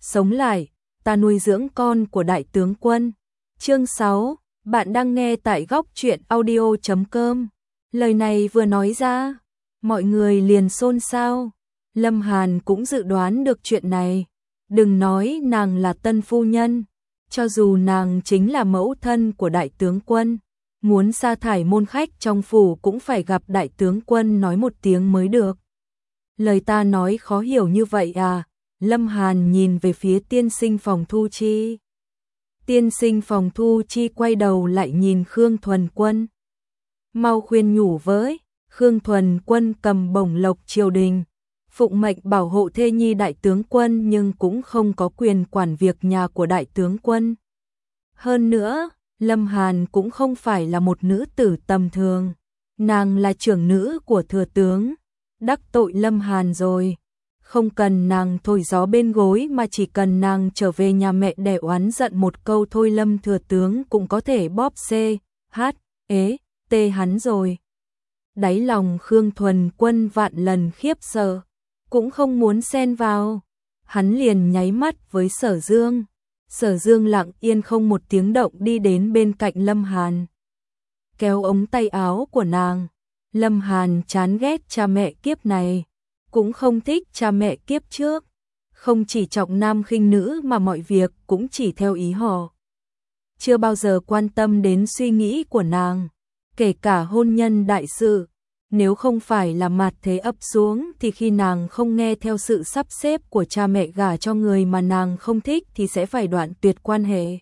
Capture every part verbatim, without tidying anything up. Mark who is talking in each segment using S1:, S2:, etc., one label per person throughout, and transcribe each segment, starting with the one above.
S1: sống lại, ta nuôi dưỡng con của đại tướng quân. Chương sáu, bạn đang nghe tại góc truyện audio chấm com. Lời này vừa nói ra, mọi người liền xôn xao. Lâm Hàn cũng dự đoán được chuyện này. Đừng nói nàng là tân phu nhân, cho dù nàng chính là mẫu thân của đại tướng quân, muốn sa thải môn khách trong phủ cũng phải gặp đại tướng quân nói một tiếng mới được. Lời ta nói khó hiểu như vậy à? Lâm Hàn nhìn về phía tiên sinh Phòng Thu Chi. Tiên sinh Phòng Thu Chi quay đầu lại nhìn Khương Thuần Quân. Mau khuyên nhủ với. Khương Thuần Quân cầm bổng lộc triều đình, phụng mệnh bảo hộ thê nhi đại tướng quân nhưng cũng không có quyền quản việc nhà của đại tướng quân. Hơn nữa, Lâm Hàn cũng không phải là một nữ tử tầm thường. Nàng là trưởng nữ của thừa tướng. Đắc tội Lâm Hàn rồi. Không cần nàng thổi gió bên gối mà chỉ cần nàng trở về nhà mẹ đẻ oán giận một câu thôi Lâm thừa tướng cũng có thể bóp C, H, ế, T hắn rồi. Đáy lòng Khương Thuần Quân vạn lần khiếp sợ, cũng không muốn xen vào. Hắn liền nháy mắt với Sở Dương. Sở Dương lặng yên không một tiếng động đi đến bên cạnh Lâm Hàn, kéo ống tay áo của nàng. Lâm Hàn chán ghét cha mẹ kiếp này, cũng không thích cha mẹ kiếp trước. Không chỉ trọng nam khinh nữ mà mọi việc cũng chỉ theo ý họ. Chưa bao giờ quan tâm đến suy nghĩ của nàng, kể cả hôn nhân đại sự. Nếu không phải là mạt thế ập xuống thì khi nàng không nghe theo sự sắp xếp của cha mẹ gả cho người mà nàng không thích thì sẽ phải đoạn tuyệt quan hệ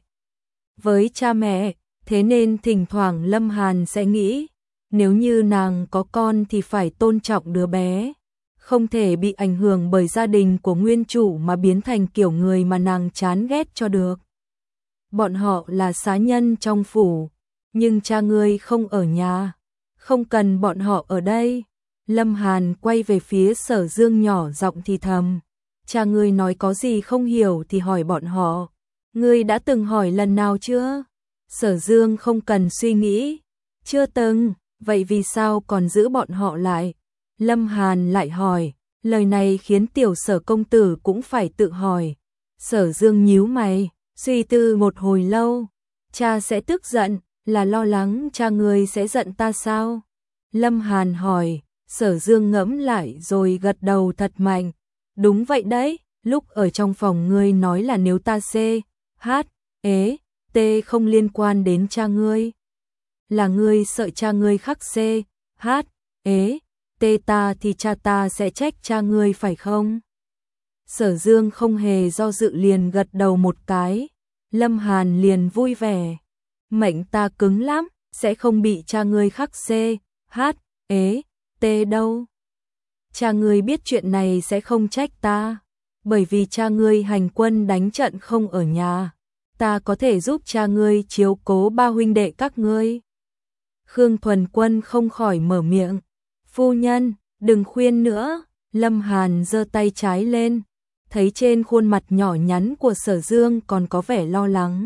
S1: với cha mẹ. Thế nên thỉnh thoảng Lâm Hàn sẽ nghĩ, nếu như nàng có con thì phải tôn trọng đứa bé, không thể bị ảnh hưởng bởi gia đình của nguyên chủ mà biến thành kiểu người mà nàng chán ghét cho được. Bọn họ là xá nhân trong phủ, nhưng cha ngươi không ở nhà, không cần bọn họ ở đây. Lâm Hàn quay về phía Sở Dương nhỏ giọng thì thầm, cha ngươi nói có gì không hiểu thì hỏi bọn họ. Ngươi đã từng hỏi lần nào chưa? Sở Dương không cần suy nghĩ, chưa từng. Vậy vì sao còn giữ bọn họ lại? Lâm Hàn lại hỏi, lời này khiến tiểu Sở công tử cũng phải tự hỏi. Sở Dương nhíu mày, suy tư một hồi lâu. Cha sẽ tức giận, là lo lắng cha ngươi sẽ giận ta sao? Lâm Hàn hỏi. Sở Dương ngẫm lại rồi gật đầu thật mạnh. Đúng vậy đấy, lúc ở trong phòng ngươi nói là nếu ta C, H, ế, T không liên quan đến cha ngươi. Là ngươi sợ cha ngươi khắc C, H, ế, T ta thì cha ta sẽ trách cha ngươi phải không? Sở Dương không hề do dự liền gật đầu một cái. Lâm Hàn liền vui vẻ. Mệnh ta cứng lắm, sẽ không bị cha ngươi khắc C, H, ế, T đâu. Cha ngươi biết chuyện này sẽ không trách ta, bởi vì cha ngươi hành quân đánh trận không ở nhà. Ta có thể giúp cha ngươi chiếu cố ba huynh đệ các ngươi. Khương Thuần Quân không khỏi mở miệng. Phu nhân, đừng khuyên nữa. Lâm Hàn giơ tay trái lên, thấy trên khuôn mặt nhỏ nhắn của Sở Dương còn có vẻ lo lắng.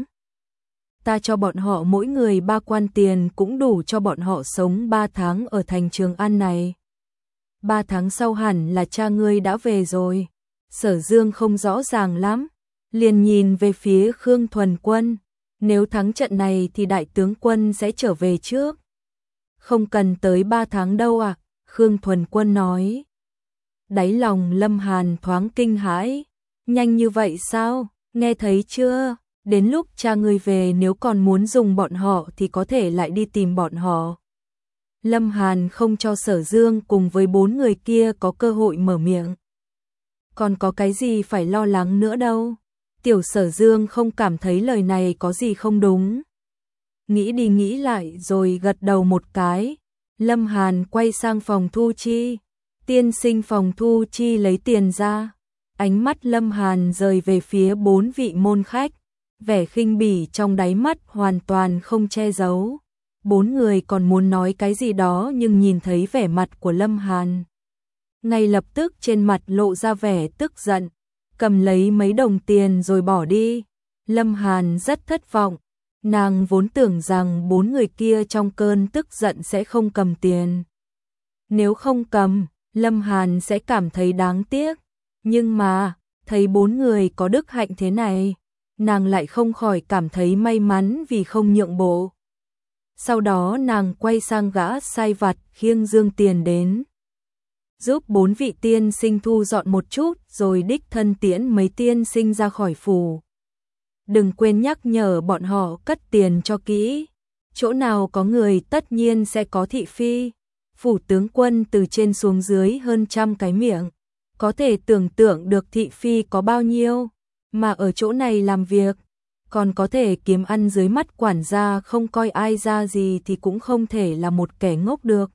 S1: Ta cho bọn họ mỗi người ba quan tiền cũng đủ cho bọn họ sống ba tháng ở thành Trường An này. Ba tháng sau hẳn là cha ngươi đã về rồi. Sở Dương không rõ ràng lắm, liền nhìn về phía Khương Thuần Quân. Nếu thắng trận này thì đại tướng quân sẽ trở về trước. Không cần tới ba tháng đâu à? Khương Thuần Quân nói. Đáy lòng Lâm Hàn thoáng kinh hãi. Nhanh như vậy sao? Nghe thấy chưa? Đến lúc cha ngươi về nếu còn muốn dùng bọn họ thì có thể lại đi tìm bọn họ. Lâm Hàn không cho Sở Dương cùng với bốn người kia có cơ hội mở miệng. Còn có cái gì phải lo lắng nữa đâu. Tiểu Sở Dương không cảm thấy lời này có gì không đúng. Nghĩ đi nghĩ lại rồi gật đầu một cái. Lâm Hàn quay sang Phòng Thu Chi. Tiên sinh Phòng Thu Chi lấy tiền ra. Ánh mắt Lâm Hàn rời về phía bốn vị môn khách. Vẻ khinh bỉ trong đáy mắt hoàn toàn không che giấu. Bốn người còn muốn nói cái gì đó nhưng nhìn thấy vẻ mặt của Lâm Hàn, ngay lập tức trên mặt lộ ra vẻ tức giận, cầm lấy mấy đồng tiền rồi bỏ đi. Lâm Hàn rất thất vọng, nàng vốn tưởng rằng bốn người kia trong cơn tức giận sẽ không cầm tiền. Nếu không cầm, Lâm Hàn sẽ cảm thấy đáng tiếc, nhưng mà Thấy bốn người có đức hạnh thế này, nàng lại không khỏi cảm thấy may mắn vì không nhượng bộ. Sau đó nàng quay sang gã sai vặt khiêng dương tiền đến, giúp bốn vị tiên sinh thu dọn một chút rồi đích thân tiễn mấy tiên sinh ra khỏi phủ. Đừng quên nhắc nhở bọn họ cất tiền cho kỹ, chỗ nào có người tất nhiên sẽ có thị phi. Phủ tướng quân từ trên xuống dưới hơn trăm cái miệng, có thể tưởng tượng được thị phi có bao nhiêu, mà ở chỗ này làm việc, còn có thể kiếm ăn dưới mắt quản gia không coi ai ra gì thì cũng không thể là một kẻ ngốc được.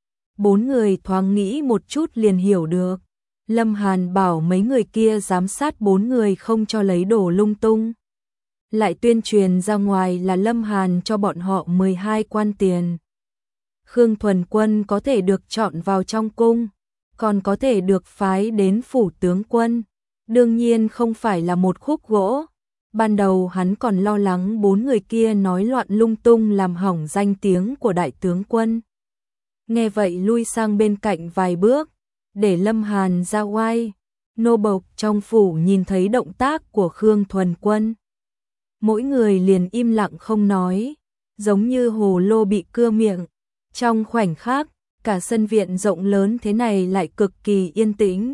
S1: Bốn người thoáng nghĩ một chút liền hiểu được. Lâm Hàn bảo mấy người kia giám sát bốn người không cho lấy đồ lung tung. Lại tuyên truyền ra ngoài là Lâm Hàn cho bọn họ mười hai quan tiền. Khương Thuần Quân có thể được chọn vào trong cung, còn có thể được phái đến phủ tướng quân. Đương nhiên không phải là một khúc gỗ. Ban đầu hắn còn lo lắng bốn người kia nói loạn lung tung làm hỏng danh tiếng của đại tướng quân. Nghe vậy lui sang bên cạnh vài bước, để Lâm Hàn ra oai. Nô bộc trong phủ nhìn thấy động tác của Khương Thuần Quân, mỗi người liền im lặng không nói, giống như hồ lô bị cưa miệng. Trong khoảnh khắc, cả sân viện rộng lớn thế này lại cực kỳ yên tĩnh.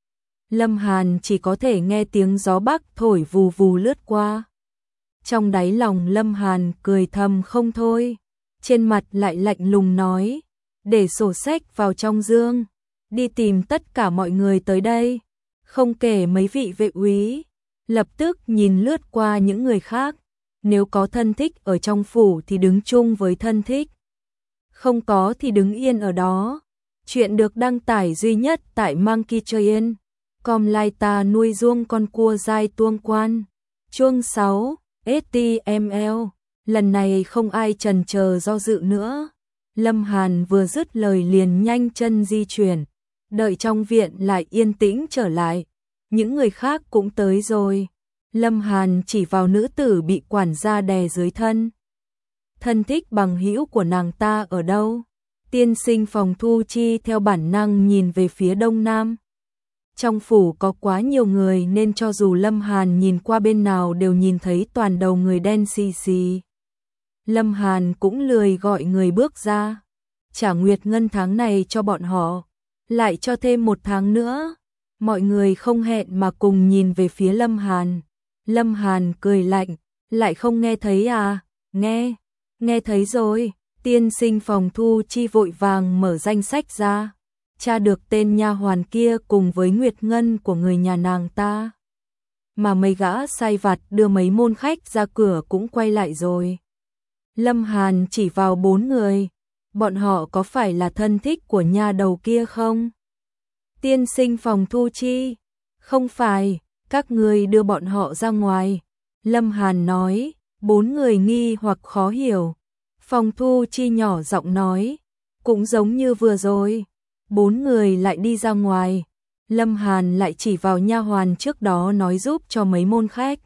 S1: Lâm Hàn chỉ có thể nghe tiếng gió bắc thổi vù vù lướt qua. Trong đáy lòng Lâm Hàn cười thầm không thôi, trên mặt lại lạnh lùng nói, để sổ sách vào trong dương, đi tìm tất cả mọi người tới đây, không kể mấy vị vệ úy. Lập tức nhìn lướt qua những người khác, nếu có thân thích ở trong phủ thì đứng chung với thân thích, không có thì đứng yên ở đó. Chuyện được đăng tải duy nhất tại Monkey Train com lai ta nuôi ruông con cua dai tuông quan. Chương sáu, ét tê em lờ. Lần này không ai chần chờ do dự nữa. Lâm Hàn vừa dứt lời liền nhanh chân di chuyển, đợi trong viện lại yên tĩnh trở lại. Những người khác cũng tới rồi. Lâm Hàn chỉ vào nữ tử bị quản gia đè dưới thân. Thân thích bằng hữu của nàng ta ở đâu? Tiên sinh Phòng Thu Chi theo bản năng nhìn về phía đông nam. Trong phủ có quá nhiều người nên cho dù Lâm Hàn nhìn qua bên nào đều nhìn thấy toàn đầu người đen xì xì. Lâm Hàn cũng lười gọi người bước ra. Trả nguyệt ngân tháng này cho bọn họ, lại cho thêm một tháng nữa. Mọi người không hẹn mà cùng nhìn về phía Lâm Hàn. Lâm Hàn cười lạnh, lại không nghe thấy à? Nghe, nghe thấy rồi. Tiên sinh Phòng Thu Chi vội vàng mở danh sách ra, tra được tên nha hoàn kia cùng với nguyệt ngân của người nhà nàng ta. Mà mấy gã sai vặt đưa mấy môn khách ra cửa cũng quay lại rồi. Lâm Hàn chỉ vào bốn người, bọn họ có phải là thân thích của nha đầu kia không? Tiên sinh Phòng Thu Chi, không phải, các người đưa bọn họ ra ngoài. Lâm Hàn nói, bốn người nghi hoặc khó hiểu. Phòng Thu Chi nhỏ giọng nói, cũng giống như vừa rồi. Bốn người lại đi ra ngoài. Lâm Hàn lại chỉ vào nha hoàn trước đó nói giúp cho mấy môn khách,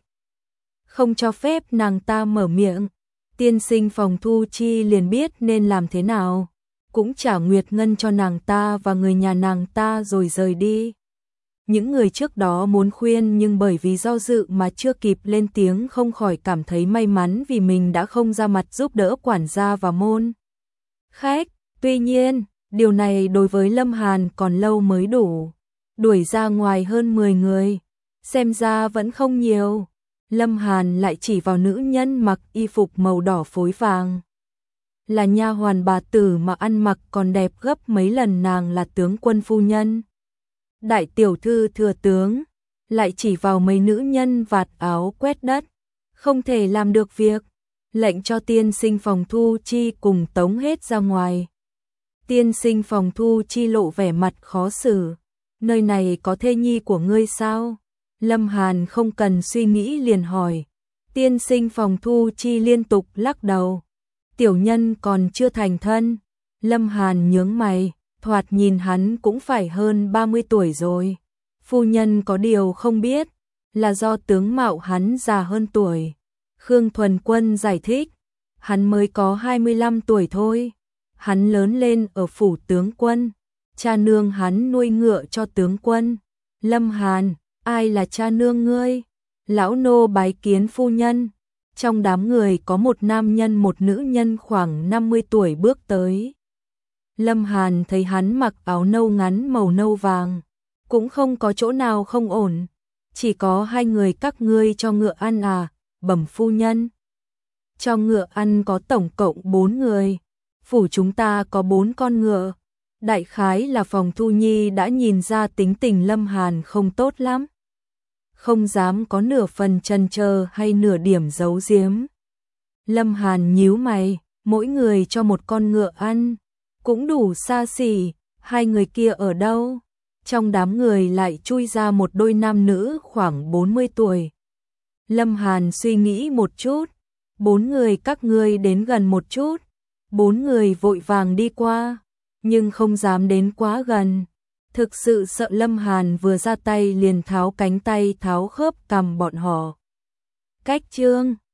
S1: không cho phép nàng ta mở miệng. Tiên sinh Phòng Thu Chi liền biết nên làm thế nào, cũng trả nguyệt ngân cho nàng ta và người nhà nàng ta rồi rời đi. Những người trước đó muốn khuyên nhưng bởi vì do dự mà chưa kịp lên tiếng không khỏi cảm thấy may mắn vì mình đã không ra mặt giúp đỡ quản gia và môn khách. Tuy nhiên, điều này đối với Lâm Hàn còn lâu mới đủ. Đuổi ra ngoài hơn mười người, xem ra vẫn không nhiều. Lâm Hàn lại chỉ vào nữ nhân mặc y phục màu đỏ phối vàng. Là nha hoàn bà tử mà ăn mặc còn đẹp gấp mấy lần nàng là tướng quân phu nhân. Đại tiểu thư thừa tướng, lại chỉ vào mấy nữ nhân vạt áo quét đất, không thể làm được việc, lệnh cho tiên sinh Phòng Thu Chi cùng tống hết ra ngoài. Tiên sinh Phòng Thu Chi lộ vẻ mặt khó xử, nơi này có thê nhi của ngươi sao? Lâm Hàn không cần suy nghĩ liền hỏi. Tiên sinh Phòng Thu Chi liên tục lắc đầu, tiểu nhân còn chưa thành thân. Lâm Hàn nhướng mày, thoạt nhìn hắn cũng phải hơn ba mươi tuổi rồi. Phu nhân có điều không biết, là do tướng mạo hắn già hơn tuổi. Khương Thuần Quân giải thích, hắn mới có hai mươi lăm tuổi thôi. Hắn lớn lên ở phủ tướng quân, cha nương hắn nuôi ngựa cho tướng quân. Lâm Hàn, ai là cha nương ngươi? Lão nô bái kiến phu nhân. Trong đám người có một nam nhân một nữ nhân khoảng năm mươi tuổi bước tới. Lâm Hàn thấy hắn mặc áo nâu ngắn màu nâu vàng, cũng không có chỗ nào không ổn. Chỉ có hai người các ngươi cho ngựa ăn à, bẩm phu nhân. Cho ngựa ăn có tổng cộng bốn người. Phủ chúng ta có bốn con ngựa. Đại khái là Phòng Thu Nhi đã nhìn ra tính tình Lâm Hàn không tốt lắm. Không dám có nửa phần chần chờ hay nửa điểm giấu giếm. Lâm Hàn nhíu mày, mỗi người cho một con ngựa ăn. Cũng đủ xa xỉ, hai người kia ở đâu? Trong đám người lại chui ra một đôi nam nữ khoảng bốn mươi tuổi. Lâm Hàn suy nghĩ một chút, bốn người các ngươi đến gần một chút. Bốn người vội vàng đi qua, nhưng không dám đến quá gần. Thực sự sợ Lâm Hàn vừa ra tay liền tháo cánh tay tháo khớp cằm bọn họ. Cách chương